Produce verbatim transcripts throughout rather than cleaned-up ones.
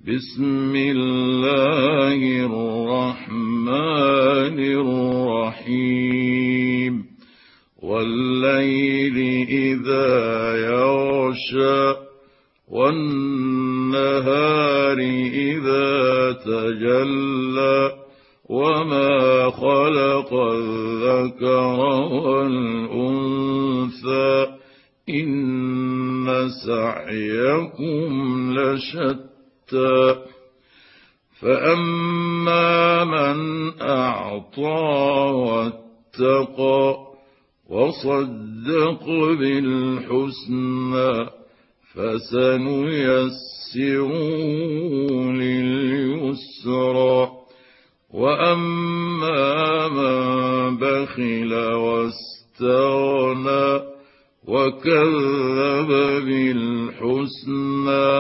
بسم الله الرحمن الرحيم والليل إذا يغشى والنهار إذا تجلى وما خلق الذكر والأنثى إن سعيكم لشتى فأما من أعطى واتقى وصدق بالحسنى فسنيسره لليسرى وأما من بخل واستغنى وكذب بالحسنى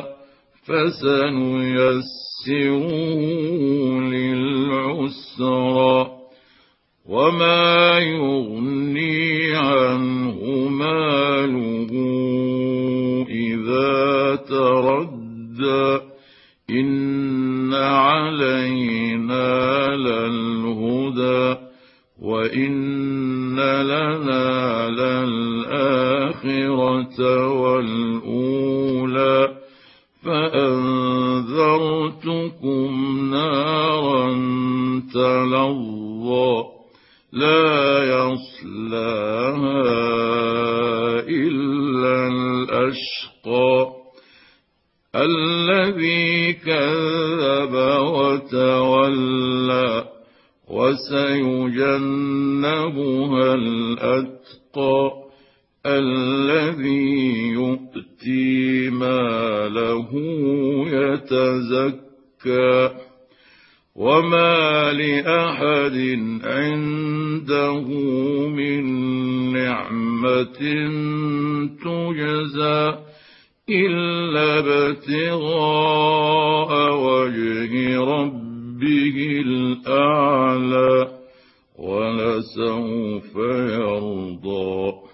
فسنيسره للعسرى وما يغني عنه ماله إذا تردى إن علينا للهدى وإن لنا للآخرة والأولى فأنذرتكم نارا تلظى لا يصلاها إلا الأشقى الذي كذب وتولى وسيجنبها الأتقى الذي يؤتي ماله يتزكى وما لأحد عنده من نعمة تجزى إلا ابتغاء وجه ربه الأعلى ولسوف يرضى.